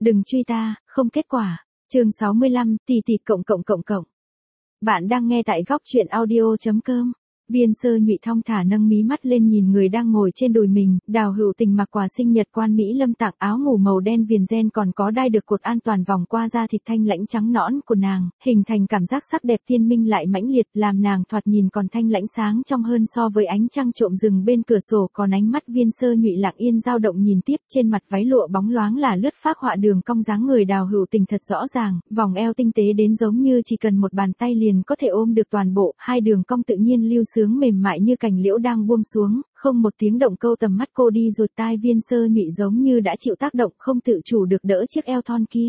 Đừng truy ta, không kết quả. Chương 65, tỷ tỷ cộng cộng cộng cộng. Bạn đang nghe tại góc truyện audio.com. Viên Sơ Nhụy thong thả nâng mí mắt lên nhìn người đang ngồi trên đùi mình, Đào Hữu Tình mặc quà sinh nhật Quan Mỹ Lâm tặng áo ngủ màu đen viền ren còn có đai được cột an toàn vòng qua da thịt thanh lãnh trắng nõn của nàng, hình thành cảm giác sắc đẹp tiên minh lại mãnh liệt, làm nàng thoạt nhìn còn thanh lãnh sáng trong hơn so với ánh trăng trộm rừng bên cửa sổ. Còn ánh mắt Viên Sơ Nhụy lặng yên dao động nhìn tiếp, trên mặt váy lụa bóng loáng là lướt phác họa đường cong dáng người Đào Hữu Tình thật rõ ràng, vòng eo tinh tế đến giống như chỉ cần một bàn tay liền có thể ôm được toàn bộ, hai đường cong tự nhiên lưu sướng mềm mại như cành liễu đang buông xuống, không một tiếng động câu tầm mắt cô đi rồi. Tai Viên Sơ Nhụy giống như đã chịu tác động, không tự chủ được đỡ chiếc eo thon kia.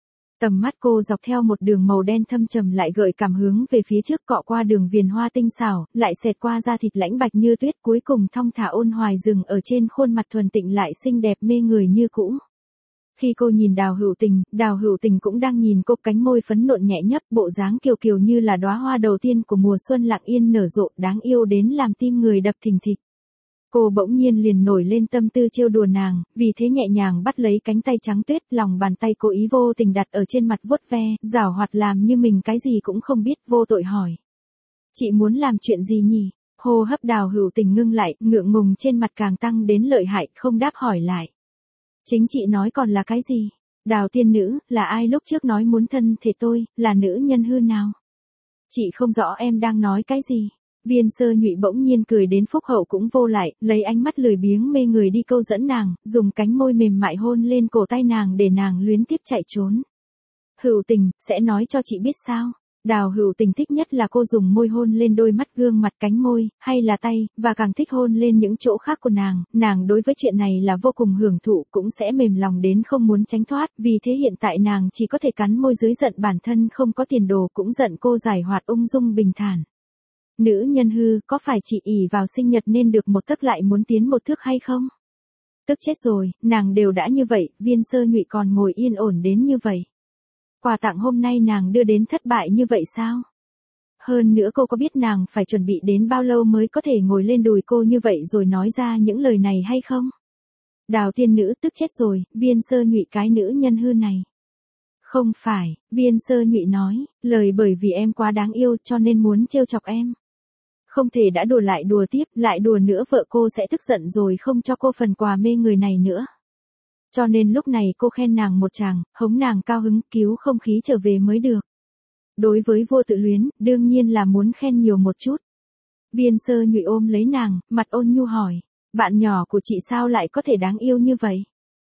Tầm mắt cô dọc theo một đường màu đen thâm trầm lại gợi cảm hướng về phía trước, cọ qua đường viền hoa tinh xảo, lại xẹt qua da thịt lãnh bạch như tuyết, cuối cùng thong thả ôn hoài dừng ở trên khuôn mặt thuần tịnh lại xinh đẹp mê người như cũ. Khi cô nhìn Đào Hữu Tình cũng đang nhìn cô, cánh môi phấn nộn nhẹ nhấp, bộ dáng kiều kiều như là đóa hoa đầu tiên của mùa xuân lặng yên nở rộ, đáng yêu đến làm tim người đập thình thịch. Cô bỗng nhiên liền nổi lên tâm tư trêu đùa nàng, vì thế nhẹ nhàng bắt lấy cánh tay trắng tuyết, lòng bàn tay cố ý vô tình đặt ở trên mặt vuốt ve, giảo hoạt làm như mình cái gì cũng không biết, vô tội hỏi. Chị muốn làm chuyện gì nhỉ? Hô hấp Đào Hữu Tình ngưng lại, ngượng ngùng trên mặt càng tăng đến lợi hại, không đáp hỏi lại. Chính chị nói còn là cái gì? Đào tiên nữ, là ai lúc trước nói muốn thân thể tôi, là nữ nhân hư nào? Chị không rõ em đang nói cái gì. Viên Sơ Nhụy bỗng nhiên cười đến phúc hậu cũng vô lại, lấy ánh mắt lười biếng mê người đi câu dẫn nàng, dùng cánh môi mềm mại hôn lên cổ tay nàng để nàng luyến tiếc chạy trốn. Hữu Tình, sẽ nói cho chị biết sao? Đào Hữu Tình thích nhất là cô dùng môi hôn lên đôi mắt, gương mặt, cánh môi, hay là tay, và càng thích hôn lên những chỗ khác của nàng đối với chuyện này là vô cùng hưởng thụ, cũng sẽ mềm lòng đến không muốn tránh thoát, vì thế hiện tại nàng chỉ có thể cắn môi dưới giận bản thân không có tiền đồ, cũng giận cô giải hoạt ung dung bình thản. Nữ nhân hư, có phải chị ỷ vào sinh nhật nên được một tấc lại muốn tiến một thước hay không? Tức chết rồi, nàng đều đã như vậy, Viên Sơ Nhụy còn ngồi yên ổn đến như vậy. Quà tặng hôm nay nàng đưa đến thất bại như vậy sao? Hơn nữa cô có biết nàng phải chuẩn bị đến bao lâu mới có thể ngồi lên đùi cô như vậy rồi nói ra những lời này hay không? Đào tiên nữ, tức chết rồi, Viên Sơ Nhụy cái nữ nhân hư này. Không phải, Viên Sơ Nhụy nói, lời bởi vì em quá đáng yêu cho nên muốn trêu chọc em. Không thể đã đùa lại đùa tiếp, lại đùa nữa vợ cô sẽ tức giận rồi không cho cô phần quà mê người này nữa. Cho nên lúc này cô khen nàng một tràng, hống nàng cao hứng, cứu không khí trở về mới được. Đối với vua tự luyến, đương nhiên là muốn khen nhiều một chút. Viên Sơ Nhụy ôm lấy nàng, mặt ôn nhu hỏi, bạn nhỏ của chị sao lại có thể đáng yêu như vậy?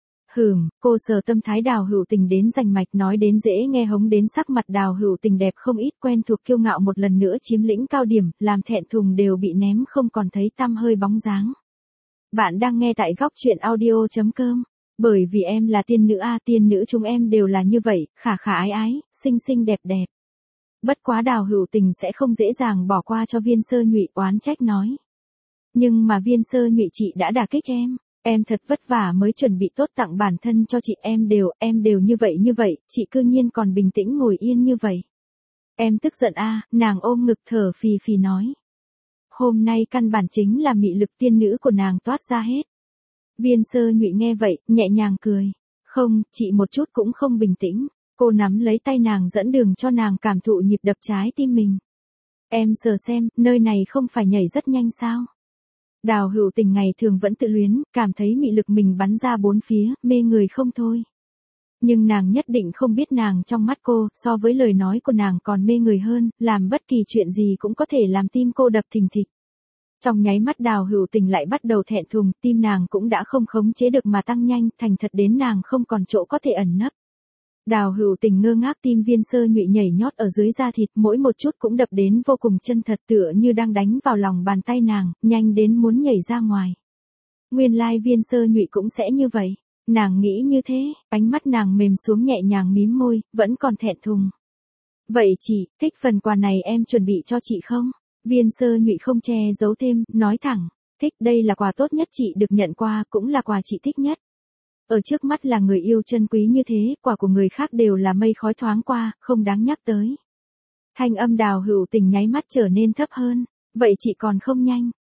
Cô sờ tâm thái Đào Hữu Tình đến rành mạch, nói đến dễ nghe hống đến sắc mặt Đào Hữu Tình đẹp không ít, quen thuộc kiêu ngạo một lần nữa chiếm lĩnh cao điểm, làm thẹn thùng đều bị ném không còn thấy tăm hơi bóng dáng. Bạn đang nghe tại góc truyện audio.com. Bởi vì em là tiên nữ a, tiên nữ chúng em đều là như vậy, khả khả ái ái, xinh xinh đẹp đẹp. Bất quá Đào Hữu Tình sẽ không dễ dàng bỏ qua cho Viên Sơ Nhụy, oán trách nói. Nhưng mà Viên Sơ Nhụy, chị đã đả kích em thật vất vả mới chuẩn bị tốt tặng bản thân cho chị, em đều như vậy, chị cư nhiên còn bình tĩnh ngồi yên như vậy. Em tức giận a, nàng ôm ngực thở phì phì nói. Hôm nay căn bản chính là mị lực tiên nữ của nàng toát ra hết. Viên Sơ Nhụy nghe vậy, nhẹ nhàng cười. Không, chị một chút cũng không bình tĩnh. Cô nắm lấy tay nàng dẫn đường cho nàng cảm thụ nhịp đập trái tim mình. Em sờ xem, nơi này không phải nhảy rất nhanh sao? Đào Hữu Tình ngày thường vẫn tự luyến, cảm thấy mị lực mình bắn ra bốn phía, mê người không thôi. Nhưng nàng nhất định không biết nàng trong mắt cô, so với lời nói của nàng còn mê người hơn, làm bất kỳ chuyện gì cũng có thể làm tim cô đập thình thịch. Trong nháy mắt Đào Hữu Tình lại bắt đầu thẹn thùng, tim nàng cũng đã không khống chế được mà tăng nhanh, thành thật đến nàng không còn chỗ có thể ẩn nấp. Đào Hữu Tình ngơ ngác, tim Viên Sơ Nhụy nhảy nhót ở dưới da thịt, mỗi một chút cũng đập đến vô cùng chân thật, tựa như đang đánh vào lòng bàn tay nàng, nhanh đến muốn nhảy ra ngoài. Nguyên lai Viên Sơ Nhụy cũng sẽ như vậy. Nàng nghĩ như thế, ánh mắt nàng mềm xuống nhẹ nhàng mím môi, vẫn còn thẹn thùng. Vậy chị, thích phần quà này em chuẩn bị cho chị không? Viên Sơ Nhụy không che giấu thêm, nói thẳng, thích, đây là quà tốt nhất chị được nhận qua, cũng là quà chị thích nhất. Ở trước mắt là người yêu chân quý như thế, quà của người khác đều là mây khói thoáng qua, không đáng nhắc tới. Thanh âm Đào Hữu Tình nháy mắt trở nên thấp hơn, vậy chị còn không nhanh.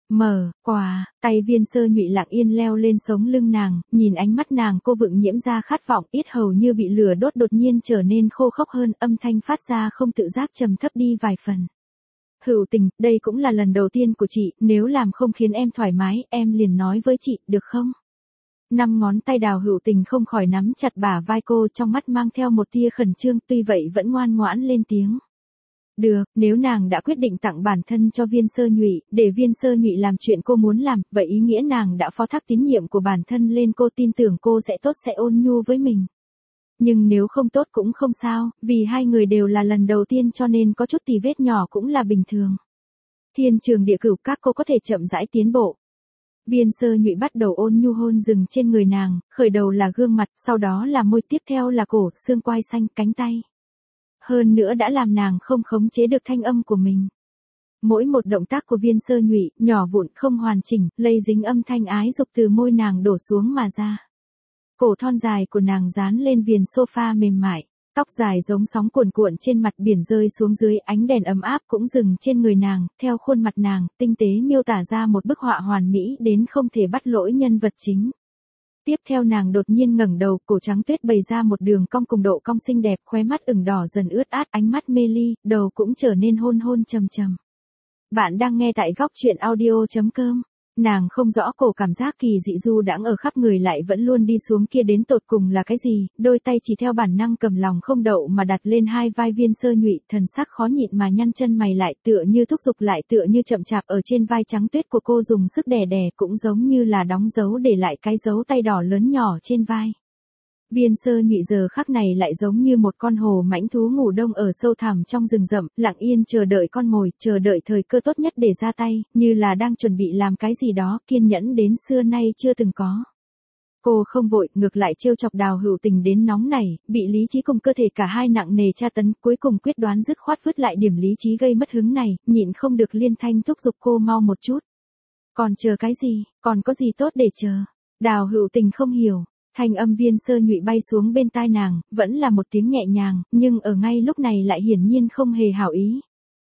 Mở, quà, tay Viên Sơ Nhụy lặng yên leo lên sống lưng nàng, nhìn ánh mắt nàng cô vựng nhiễm ra khát vọng, yết hầu như bị lửa đốt đột nhiên trở nên khô khốc hơn, âm thanh phát ra không tự giác trầm thấp đi vài phần. Hữu Tình, đây cũng là lần đầu tiên của chị, nếu làm không khiến em thoải mái, em liền nói với chị, được không? Năm ngón tay Đào Hữu Tình không khỏi nắm chặt bả vai cô, trong mắt mang theo một tia khẩn trương, tuy vậy vẫn ngoan ngoãn lên tiếng. Được, nếu nàng đã quyết định tặng bản thân cho Viên Sơ Nhụy, để Viên Sơ Nhụy làm chuyện cô muốn làm, vậy ý nghĩa nàng đã phó thác tín nhiệm của bản thân lên cô, tin tưởng cô sẽ tốt, sẽ ôn nhu với mình. Nhưng nếu không tốt cũng không sao, vì hai người đều là lần đầu tiên cho nên có chút tì vết nhỏ cũng là bình thường. Thiên trường địa cửu, các cô có thể chậm rãi tiến bộ. Viên Sơ Nhụy bắt đầu ôn nhu hôn rừng trên người nàng, khởi đầu là gương mặt, sau đó là môi, tiếp theo là cổ, xương quai xanh, cánh tay. Hơn nữa đã làm nàng không khống chế được thanh âm của mình. Mỗi một động tác của Viên Sơ Nhụy, nhỏ vụn, không hoàn chỉnh, lây dính âm thanh ái dục từ môi nàng đổ xuống mà ra. Cổ thon dài của nàng dán lên viền sofa mềm mại, tóc dài giống sóng cuồn cuộn trên mặt biển rơi xuống dưới, ánh đèn ấm áp cũng dừng trên người nàng, theo khuôn mặt nàng, tinh tế miêu tả ra một bức họa hoàn mỹ đến không thể bắt lỗi nhân vật chính. Tiếp theo nàng đột nhiên ngẩng đầu, cổ trắng tuyết bày ra một đường cong cùng độ cong xinh đẹp, khóe mắt ửng đỏ dần ướt át, ánh mắt mê ly, đầu cũng trở nên hôn hôn trầm trầm. Bạn đang nghe tại góc truyện audio.com. Nàng không rõ cổ cảm giác kỳ dị du đãng ở khắp người lại vẫn luôn đi xuống kia đến tột cùng là cái gì, đôi tay chỉ theo bản năng cầm lòng không đậu mà đặt lên hai vai Viên Sơ Nhụy, thần sắc khó nhịn mà nhăn chân mày lại, tựa như thúc giục lại, tựa như chậm chạp ở trên vai trắng tuyết của cô dùng sức đè đè, cũng giống như là đóng dấu để lại cái dấu tay đỏ lớn nhỏ trên vai. Viên Sơ Nhụy giờ khắc này lại giống như một con hồ mãnh thú ngủ đông ở sâu thẳm trong rừng rậm, lặng yên chờ đợi con mồi, chờ đợi thời cơ tốt nhất để ra tay, như là đang chuẩn bị làm cái gì đó, kiên nhẫn đến xưa nay chưa từng có. Cô không vội, ngược lại trêu chọc Đào Hữu Tình đến nóng nảy, bị lý trí cùng cơ thể cả hai nặng nề tra tấn, cuối cùng quyết đoán dứt khoát vứt lại điểm lý trí gây mất hứng này, nhịn không được liên thanh thúc giục cô mau một chút. Còn chờ cái gì, còn có gì tốt để chờ? Đào Hữu Tình không hiểu. Thanh âm Viên Sơ Nhụy bay xuống bên tai nàng, vẫn là một tiếng nhẹ nhàng, nhưng ở ngay lúc này lại hiển nhiên không hề hảo ý.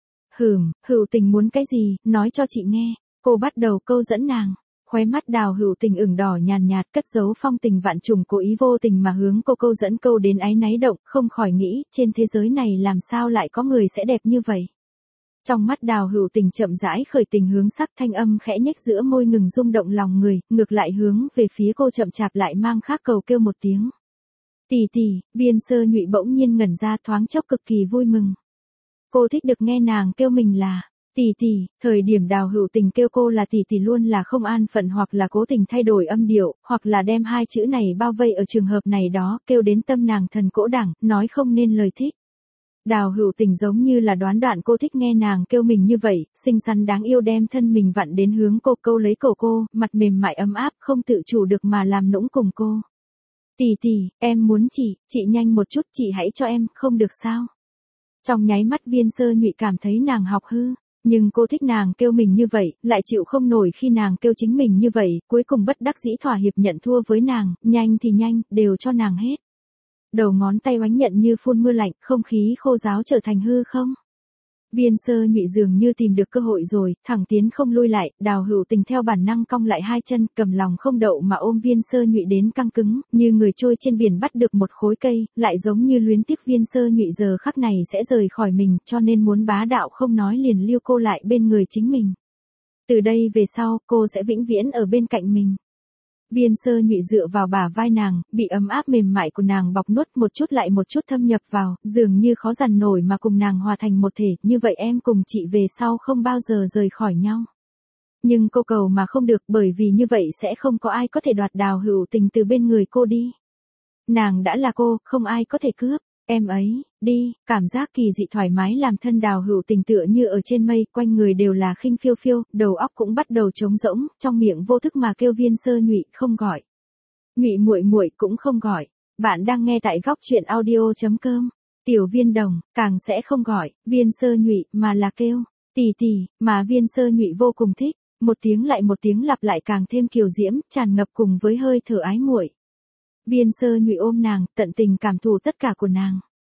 Hữu Tình muốn cái gì, nói cho chị nghe. Cô bắt đầu câu dẫn nàng. Khóe mắt Đào Hữu Tình ửng đỏ nhàn nhạt, cất giấu phong tình vạn trùng, cố ý vô tình mà hướng cô câu dẫn, câu đến áy náy động, không khỏi nghĩ, trên thế giới này làm sao lại có người sẽ đẹp như vậy. Trong mắt Đào Hữu Tình chậm rãi khởi tình hướng sắc, thanh âm khẽ nhếch giữa môi ngừng rung động lòng người, ngược lại hướng về phía cô chậm chạp lại mang khác cầu kêu một tiếng. Tỷ tỷ, Viên Sơ Nhụy bỗng nhiên ngẩn ra, thoáng chốc cực kỳ vui mừng. Cô thích được nghe nàng kêu mình là tỷ tỷ, thời điểm Đào Hữu Tình kêu cô là tỷ tỷ luôn là không an phận, hoặc là cố tình thay đổi âm điệu, hoặc là đem hai chữ này bao vây ở trường hợp này đó, kêu đến tâm nàng thần cỗ đẳng, nói không nên lời thích. Đào Hữu Tình giống như là đoán đoạn cô thích nghe nàng kêu mình như vậy, xinh xắn đáng yêu đem thân mình vặn đến hướng cô, câu lấy cổ cô, mặt mềm mại ấm áp, không tự chủ được mà làm nũng cùng cô. Tỷ tỷ, em muốn chị nhanh một chút, chị hãy cho em, không được sao? Trong nháy mắt Viên Sơ Nhụy cảm thấy nàng học hư, nhưng cô thích nàng kêu mình như vậy, lại chịu không nổi khi nàng kêu chính mình như vậy, cuối cùng bất đắc dĩ thỏa hiệp nhận thua với nàng, nhanh thì nhanh, đều cho nàng hết. Đầu ngón tay oánh nhận như phun mưa lạnh, không khí khô ráo trở thành hư không. Viên Sơ Nhụy dường như tìm được cơ hội rồi, thẳng tiến không lui lại, Đào Hữu Tình theo bản năng cong lại hai chân, cầm lòng không đậu mà ôm Viên Sơ Nhụy đến căng cứng, như người trôi trên biển bắt được một khối cây, lại giống như luyến tiếc Viên Sơ Nhụy giờ khắc này sẽ rời khỏi mình, cho nên muốn bá đạo không nói liền lưu cô lại bên người chính mình. Từ đây về sau, cô sẽ vĩnh viễn ở bên cạnh mình. Viên Sơ Nhụy dựa vào bả vai nàng, bị ấm áp mềm mại của nàng bọc nuốt một chút lại một chút thâm nhập vào, dường như khó dằn nổi mà cùng nàng hòa thành một thể, như vậy em cùng chị về sau không bao giờ rời khỏi nhau. Nhưng cô cầu mà không được, bởi vì như vậy sẽ không có ai có thể đoạt Đào Hữu Tình từ bên người cô đi. Nàng đã là cô, không ai có thể cướp. Em ấy, đi, cảm giác kỳ dị thoải mái làm thân Đào Hữu Tình tựa như ở trên mây, quanh người đều là khinh phiêu phiêu, đầu óc cũng bắt đầu trống rỗng, trong miệng vô thức mà kêu Viên Sơ Nhụy, không gọi. Nhụy muội muội cũng không gọi. Bạn đang nghe tại góc truyện audio.com. Tiểu Viên Đồng, càng sẽ không gọi Viên Sơ Nhụy mà là kêu tỷ tỷ, mà Viên Sơ Nhụy vô cùng thích, một tiếng lại một tiếng lặp lại càng thêm kiều diễm, tràn ngập cùng với hơi thở ái muội. Viên Sơ Nhụy ôm nàng, tận tình cảm thụ tất cả của nàng.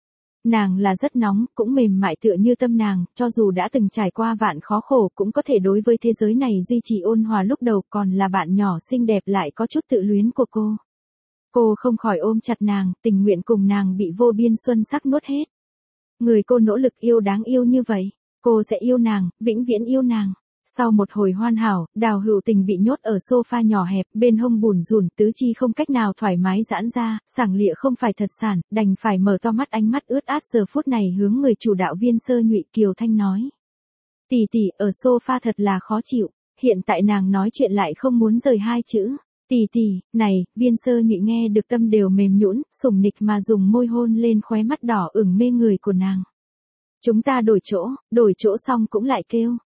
Nàng là rất nóng, cũng mềm mại tựa như tâm nàng, cho dù đã từng trải qua vạn khó khổ cũng có thể đối với thế giới này duy trì ôn hòa lúc đầu, còn là bạn nhỏ xinh đẹp lại có chút tự luyến của cô. Cô không khỏi ôm chặt nàng, tình nguyện cùng nàng bị vô biên xuân sắc nuốt hết. Người cô nỗ lực yêu đáng yêu như vậy, cô sẽ yêu nàng, vĩnh viễn yêu nàng. Sau một hồi hoàn hảo, Đào Hữu Tình bị nhốt ở sofa nhỏ hẹp, bên hông bủn rủn, tứ chi không cách nào thoải mái giãn ra, sảng lịa không phải thật sản, đành phải mở to mắt, ánh mắt ướt át giờ phút này hướng người chủ đạo Viên Sơ Nhụy. Kiều Thanh nói. Tỷ tỷ, ở sofa thật là khó chịu, hiện tại nàng nói chuyện lại không muốn rời hai chữ. Tỷ tỷ, này, Viên Sơ Nhụy nghe được tâm đều mềm nhũn, sủng nịch mà dùng môi hôn lên khóe mắt đỏ ửng mê người của nàng. Chúng ta đổi chỗ xong cũng lại kêu.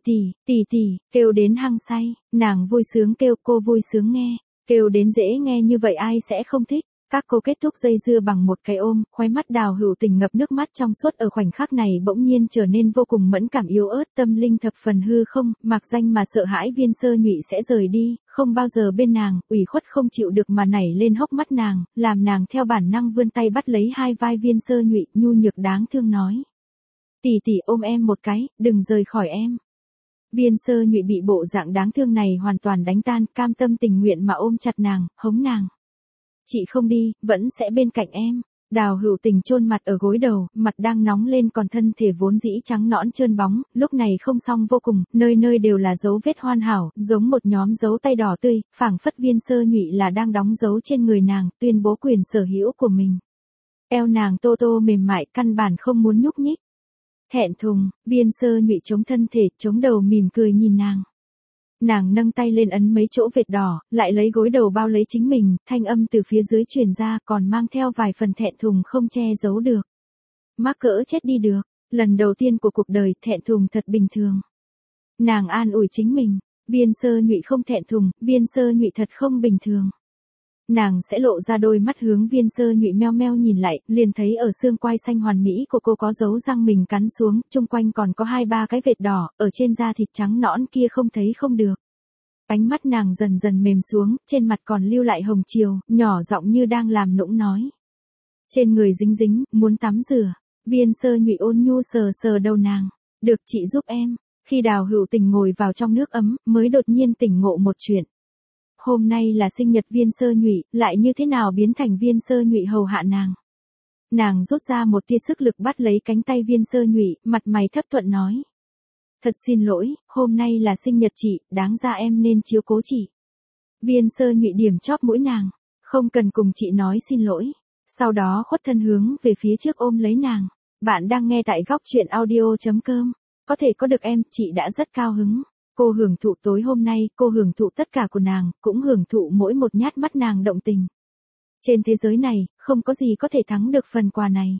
Tỷ tỷ, kêu đến hăng say, nàng vui sướng kêu, cô vui sướng nghe, kêu đến dễ nghe như vậy ai sẽ không thích. Các cô kết thúc dây dưa bằng một cái ôm, khóe mắt Đào Hữu Tình ngập nước mắt trong suốt, ở khoảnh khắc này bỗng nhiên trở nên vô cùng mẫn cảm yếu ớt, tâm linh thập phần hư không, mặc danh mà sợ hãi Viên Sơ Nhụy sẽ rời đi, không bao giờ bên nàng, ủy khuất không chịu được mà nảy lên hốc mắt nàng, làm nàng theo bản năng vươn tay bắt lấy hai vai Viên Sơ Nhụy, nhu nhược đáng thương nói. Tỷ tỷ ôm em một cái, đừng rời khỏi em. Viên Sơ Nhụy bị bộ dạng đáng thương này hoàn toàn đánh tan, cam tâm tình nguyện mà ôm chặt nàng, hống nàng. Chị không đi, vẫn sẽ bên cạnh em. Đào Hữu Tình chôn mặt ở gối đầu, mặt đang nóng lên, còn thân thể vốn dĩ trắng nõn trơn bóng, lúc này không xong vô cùng, nơi nơi đều là dấu vết hoàn hảo, giống một nhóm dấu tay đỏ tươi, phảng phất Viên Sơ Nhụy là đang đóng dấu trên người nàng, tuyên bố quyền sở hữu của mình. Eo nàng tô tô mềm mại, căn bản không muốn nhúc nhích. Thẹn thùng, Viên Sơ Nhụy chống thân thể, chống đầu mỉm cười nhìn nàng. Nàng nâng tay lên ấn mấy chỗ vệt đỏ, lại lấy gối đầu bao lấy chính mình, thanh âm từ phía dưới truyền ra, còn mang theo vài phần thẹn thùng không che giấu được. Mắc cỡ chết đi được, lần đầu tiên của cuộc đời, thẹn thùng thật bình thường. Nàng an ủi chính mình, Viên Sơ Nhụy không thẹn thùng, Viên Sơ Nhụy thật không bình thường. Nàng sẽ lộ ra đôi mắt hướng Viên Sơ Nhụy meo meo nhìn lại, liền thấy ở xương quai xanh hoàn mỹ của cô có dấu răng mình cắn xuống, chung quanh còn có 2-3 cái vệt đỏ, ở trên da thịt trắng nõn kia không thấy không được. Ánh mắt nàng dần dần mềm xuống, trên mặt còn lưu lại hồng chiều, nhỏ giọng như đang làm nũng nói. Trên người dính dính, muốn tắm rửa. Viên Sơ Nhụy ôn nhu sờ sờ đầu nàng. Được chị giúp em. Khi Đào Hữu Tình ngồi vào trong nước ấm, mới đột nhiên tỉnh ngộ một chuyện. Hôm nay là sinh nhật Viên Sơ Nhụy, lại như thế nào biến thành Viên Sơ Nhụy hầu hạ nàng. Nàng rút ra một tia sức lực bắt lấy cánh tay Viên Sơ Nhụy, mặt mày thấp thuận nói. Thật xin lỗi, hôm nay là sinh nhật chị, đáng ra em nên chiếu cố chị. Viên Sơ Nhụy điểm chóp mũi nàng, không cần cùng chị nói xin lỗi. Sau đó khuất thân hướng về phía trước ôm lấy nàng. Bạn đang nghe tại góc truyện audio.com. Có thể có được em, chị đã rất cao hứng. Cô hưởng thụ tối hôm nay, cô hưởng thụ tất cả của nàng, cũng hưởng thụ mỗi một nhát mắt nàng động tình. Trên thế giới này, không có gì có thể thắng được phần quà này.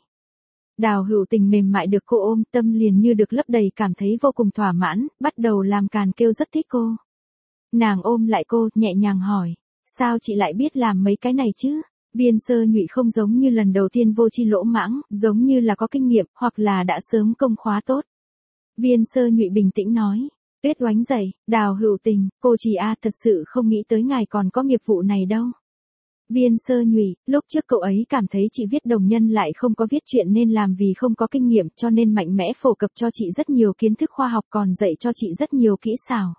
Đào Hữu Tình mềm mại được cô ôm, tâm liền như được lấp đầy, cảm thấy vô cùng thỏa mãn, bắt đầu làm càn kêu rất thích cô. Nàng ôm lại cô, nhẹ nhàng hỏi, sao chị lại biết làm mấy cái này chứ? Viên Sơ Nhụy không giống như lần đầu tiên vô tri lỗ mãng, giống như là có kinh nghiệm, hoặc là đã sớm công khóa tốt. Viên Sơ Nhụy bình tĩnh nói. Tuyết Oánh dậy, Đào Hữu Tình, cô chị thật sự không nghĩ tới ngài còn có nghiệp vụ này đâu. Viên Sơ Nhụy, lúc trước cậu ấy cảm thấy chị viết đồng nhân lại không có viết chuyện nên làm, vì không có kinh nghiệm cho nên mạnh mẽ phổ cập cho chị rất nhiều kiến thức khoa học, còn dạy cho chị rất nhiều kỹ xảo.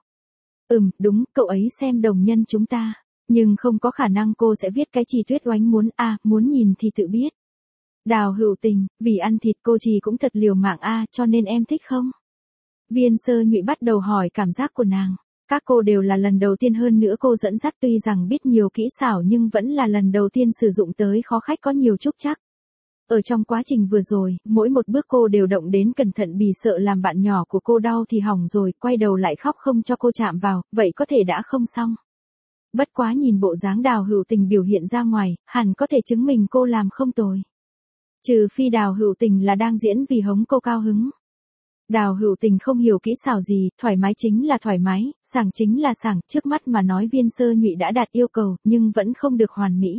Đúng, cậu ấy xem đồng nhân chúng ta, nhưng không có khả năng cô sẽ viết cái gì Tuyết Oánh muốn nhìn thì tự biết. Đào Hữu Tình, vì ăn thịt cô chị cũng thật liều mạng cho nên em thích không? Viên Sơ Nhụy bắt đầu hỏi cảm giác của nàng. Các cô đều là lần đầu tiên, hơn nữa cô dẫn dắt tuy rằng biết nhiều kỹ xảo nhưng vẫn là lần đầu tiên sử dụng tới khó khách có nhiều trúc trắc. Ở trong quá trình vừa rồi, mỗi một bước cô đều động đến cẩn thận, vì sợ làm bạn nhỏ của cô đau thì hỏng rồi, quay đầu lại khóc không cho cô chạm vào, vậy có thể đã không xong. Bất quá nhìn bộ dáng Đào Hữu Tình biểu hiện ra ngoài, hẳn có thể chứng minh cô làm không tồi. Trừ phi Đào Hữu Tình là đang diễn vì hống cô cao hứng. Đào Hữu Tình không hiểu kỹ xảo gì, thoải mái chính là thoải mái, sảng chính là sảng, trước mắt mà nói Viên Sơ Nhụy đã đạt yêu cầu, nhưng vẫn không được hoàn mỹ.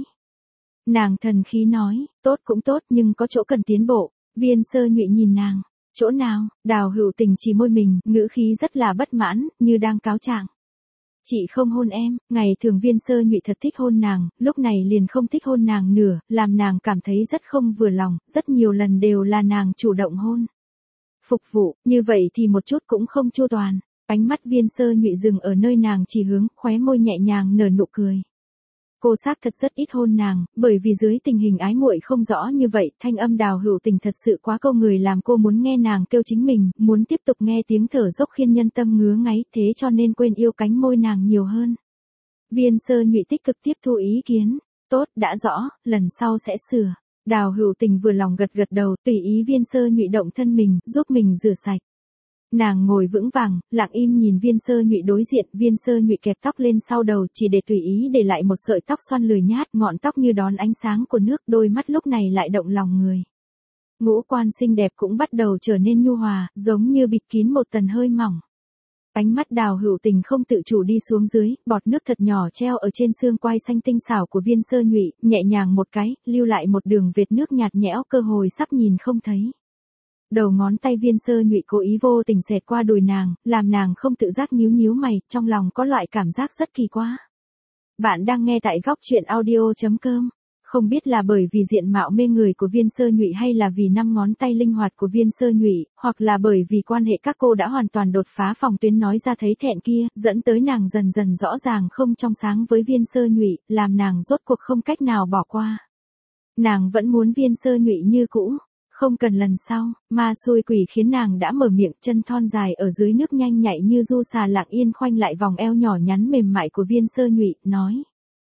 Nàng thần khí nói, tốt cũng tốt nhưng có chỗ cần tiến bộ. Viên Sơ Nhụy nhìn nàng, chỗ nào? Đào Hữu Tình chỉ môi mình, ngữ khí rất là bất mãn, như đang cáo trạng. Chị không hôn em, ngày thường Viên Sơ Nhụy thật thích hôn nàng, lúc này liền không thích hôn nàng nửa, làm nàng cảm thấy rất không vừa lòng, rất nhiều lần đều là nàng chủ động hôn. Phục vụ, như vậy thì một chút cũng không chu toàn. Ánh mắt Viên Sơ Nhụy dừng ở nơi nàng chỉ hướng, khóe môi nhẹ nhàng nở nụ cười. Cô xác thật rất ít hôn nàng, bởi vì dưới tình hình ái muội không rõ như vậy, thanh âm Đào Hữu Tình thật sự quá câu người làm cô muốn nghe nàng kêu chính mình, muốn tiếp tục nghe tiếng thở dốc khiến nhân tâm ngứa ngáy, thế cho nên quên yêu cánh môi nàng nhiều hơn. Viên Sơ Nhụy tích cực tiếp thu ý kiến, tốt, đã rõ, lần sau sẽ sửa. Đào Hữu Tình vừa lòng gật gật đầu, tùy ý Viên Sơ Nhụy động thân mình, giúp mình rửa sạch. Nàng ngồi vững vàng, lặng im nhìn Viên Sơ Nhụy đối diện, Viên Sơ Nhụy kẹp tóc lên sau đầu chỉ để tùy ý để lại một sợi tóc xoăn lười nhát, ngọn tóc như đón ánh sáng của nước, đôi mắt lúc này lại động lòng người. Ngũ quan xinh đẹp cũng bắt đầu trở nên nhu hòa, giống như bịt kín một tầng hơi mỏng. Ánh mắt Đào Hữu Tình không tự chủ đi xuống dưới, bọt nước thật nhỏ treo ở trên xương quai xanh tinh xảo của Viên Sơ Nhụy, nhẹ nhàng một cái, lưu lại một đường vệt nước nhạt nhẽo cơ hồi sắp nhìn không thấy. Đầu ngón tay Viên Sơ Nhụy cố ý vô tình xẹt qua đùi nàng, làm nàng không tự giác nhíu nhíu mày, trong lòng có loại cảm giác rất kỳ quá. Bạn đang nghe tại góc truyện audio.com. Không biết là bởi vì diện mạo mê người của Viên Sơ Nhụy hay là vì năm ngón tay linh hoạt của Viên Sơ Nhụy, hoặc là bởi vì quan hệ các cô đã hoàn toàn đột phá phòng tuyến nói ra thấy thẹn kia, dẫn tới nàng dần dần rõ ràng không trong sáng với Viên Sơ Nhụy, làm nàng rốt cuộc không cách nào bỏ qua. Nàng vẫn muốn Viên Sơ Nhụy như cũ. Không cần lần sau, ma xui quỷ khiến nàng đã mở miệng, chân thon dài ở dưới nước nhanh nhạy như du xà lặng yên khoanh lại vòng eo nhỏ nhắn mềm mại của Viên Sơ Nhụy, nói.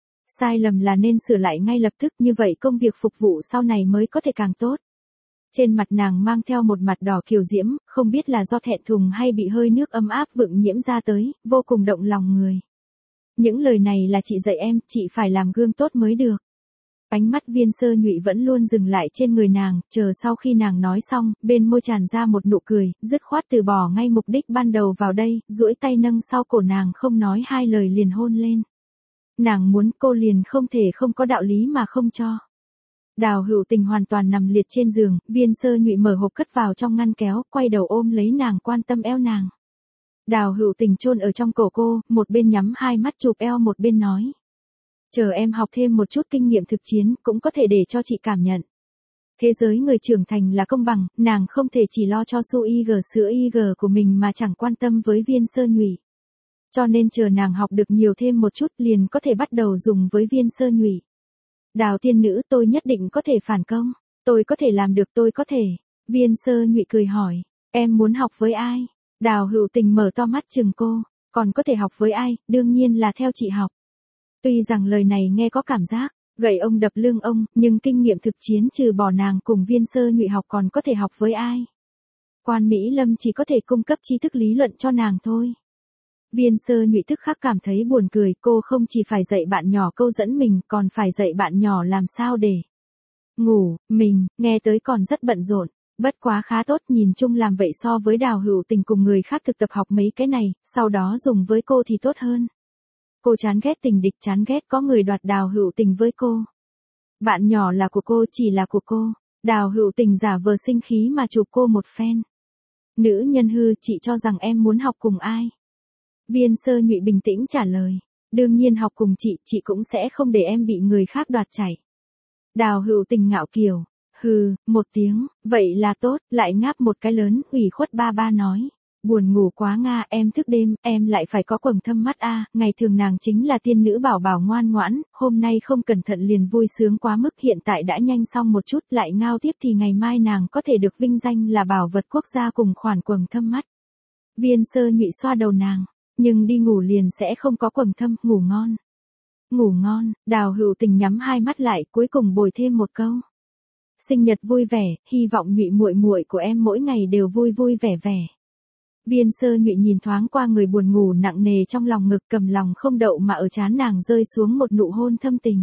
Sai lầm là nên sửa lại ngay lập tức, như vậy công việc phục vụ sau này mới có thể càng tốt. Trên mặt nàng mang theo một mặt đỏ kiều diễm, không biết là do thẹn thùng hay bị hơi nước ấm áp vựng nhiễm ra tới, vô cùng động lòng người. Những lời này là chị dạy em, chị phải làm gương tốt mới được. Ánh mắt Viên Sơ Nhụy vẫn luôn dừng lại trên người nàng, chờ sau khi nàng nói xong, bên môi tràn ra một nụ cười, dứt khoát từ bỏ ngay mục đích ban đầu vào đây, duỗi tay nâng sau cổ nàng không nói hai lời liền hôn lên. Nàng muốn cô liền không thể không có đạo lý mà không cho. Đào Hữu Tình hoàn toàn nằm liệt trên giường, Viên Sơ Nhụy mở hộp cất vào trong ngăn kéo, quay đầu ôm lấy nàng quan tâm eo nàng. Đào Hữu Tình chôn ở trong cổ cô, một bên nhắm hai mắt chụp eo một bên nói. Chờ em học thêm một chút kinh nghiệm thực chiến, cũng có thể để cho chị cảm nhận. Thế giới người trưởng thành là công bằng, nàng không thể chỉ lo cho su IG sữa IG của mình mà chẳng quan tâm với Viên Sơ Nhụy. Cho nên chờ nàng học được nhiều thêm một chút liền có thể bắt đầu dùng với Viên Sơ Nhụy. Đào tiên nữ, tôi nhất định có thể phản công, tôi có thể làm được, tôi có thể. Viên Sơ Nhụy cười hỏi, em muốn học với ai? Đào Hữu Tình mở to mắt chừng cô, còn có thể học với ai, đương nhiên là theo chị học. Tuy rằng lời này nghe có cảm giác gậy ông đập lưng ông, nhưng kinh nghiệm thực chiến trừ bỏ nàng cùng Viên Sơ Nhụy học còn có thể học với ai? Quan Mỹ Lâm chỉ có thể cung cấp tri thức lý luận cho nàng thôi. Viên Sơ Nhụy tức khắc cảm thấy buồn cười, cô không chỉ phải dạy bạn nhỏ câu dẫn mình, còn phải dạy bạn nhỏ làm sao để ngủ, mình, nghe tới còn rất bận rộn. Bất quá khá tốt, nhìn chung làm vậy so với Đào Hữu Tình cùng người khác thực tập học mấy cái này, sau đó dùng với cô thì tốt hơn. Cô chán ghét tình địch, chán ghét có người đoạt Đào Hữu Tình với cô. Bạn nhỏ là của cô, chỉ là của cô. Đào Hữu Tình giả vờ sinh khí mà chụp cô một phen. Nữ nhân hư, chị cho rằng em muốn học cùng ai? Viên Sơ Nhụy bình tĩnh trả lời. Đương nhiên học cùng chị cũng sẽ không để em bị người khác đoạt chạy. Đào Hữu Tình ngạo kiều. Hừ, một tiếng, vậy là tốt, lại ngáp một cái lớn, ủy khuất ba ba nói. Buồn ngủ quá Nga, em thức đêm, em lại phải có quầng thâm mắt a. Ngày thường nàng chính là tiên nữ bảo bảo ngoan ngoãn, hôm nay không cẩn thận liền vui sướng quá mức, hiện tại đã nhanh xong một chút, lại ngao tiếp thì ngày mai nàng có thể được vinh danh là bảo vật quốc gia cùng khoản quầng thâm mắt. Viên Sơ Nhụy xoa đầu nàng, nhưng đi ngủ liền sẽ không có quầng thâm, ngủ ngon. Ngủ ngon, Đào Hữu Tình nhắm hai mắt lại, cuối cùng bồi thêm một câu. Sinh nhật vui vẻ, hy vọng Nhụy muội muội của em mỗi ngày đều vui vui vẻ vẻ. Viên Sơ Nhụy nhìn thoáng qua người buồn ngủ nặng nề trong lòng ngực, cầm lòng không đậu mà ở trán nàng rơi xuống một nụ hôn thâm tình.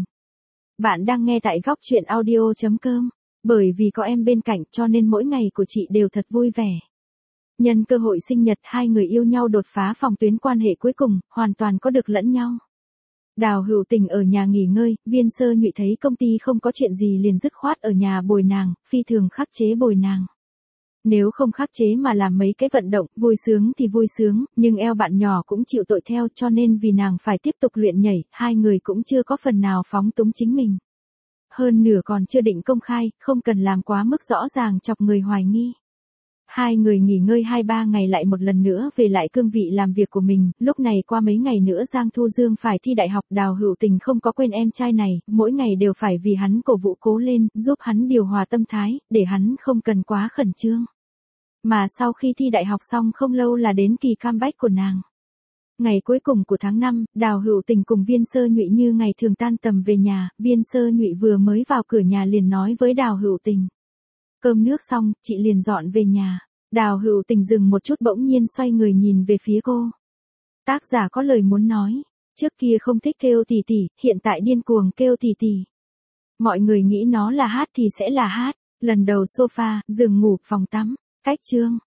Bạn đang nghe tại góc truyện audio.com. Bởi vì có em bên cạnh cho nên mỗi ngày của chị đều thật vui vẻ. Nhân cơ hội sinh nhật, hai người yêu nhau đột phá phòng tuyến quan hệ cuối cùng, hoàn toàn có được lẫn nhau. Đào Hữu Tình ở nhà nghỉ ngơi, Viên Sơ Nhụy thấy công ty không có chuyện gì liền dứt khoát ở nhà bồi nàng, phi thường khắc chế bồi nàng. Nếu không khắc chế mà làm mấy cái vận động, vui sướng thì vui sướng, nhưng eo bạn nhỏ cũng chịu tội theo cho nên vì nàng phải tiếp tục luyện nhảy, hai người cũng chưa có phần nào phóng túng chính mình. Hơn nửa còn chưa định công khai, không cần làm quá mức rõ ràng chọc người hoài nghi. Hai người nghỉ ngơi 2-3 ngày lại một lần nữa về lại cương vị làm việc của mình, lúc này qua mấy ngày nữa Giang Thu Dương phải thi đại học. Đào Hữu Tình không có quên em trai này, mỗi ngày đều phải vì hắn cổ vũ cố lên, giúp hắn điều hòa tâm thái, để hắn không cần quá khẩn trương. Mà sau khi thi đại học xong không lâu là đến kỳ comeback của nàng. Ngày cuối cùng của tháng 5, Đào Hữu Tình cùng Viên Sơ Nhụy như ngày thường tan tầm về nhà, Viên Sơ Nhụy vừa mới vào cửa nhà liền nói với Đào Hữu Tình. Cơm nước xong, chị liền dọn về nhà. Đào Hữu Tình dừng một chút bỗng nhiên xoay người nhìn về phía cô. Tác giả có lời muốn nói, trước kia không thích kêu tỷ tỷ, hiện tại điên cuồng kêu tỷ tỷ. Mọi người nghĩ nó là hát thì sẽ là hát, lần đầu sofa, giường ngủ, phòng tắm, cách chương.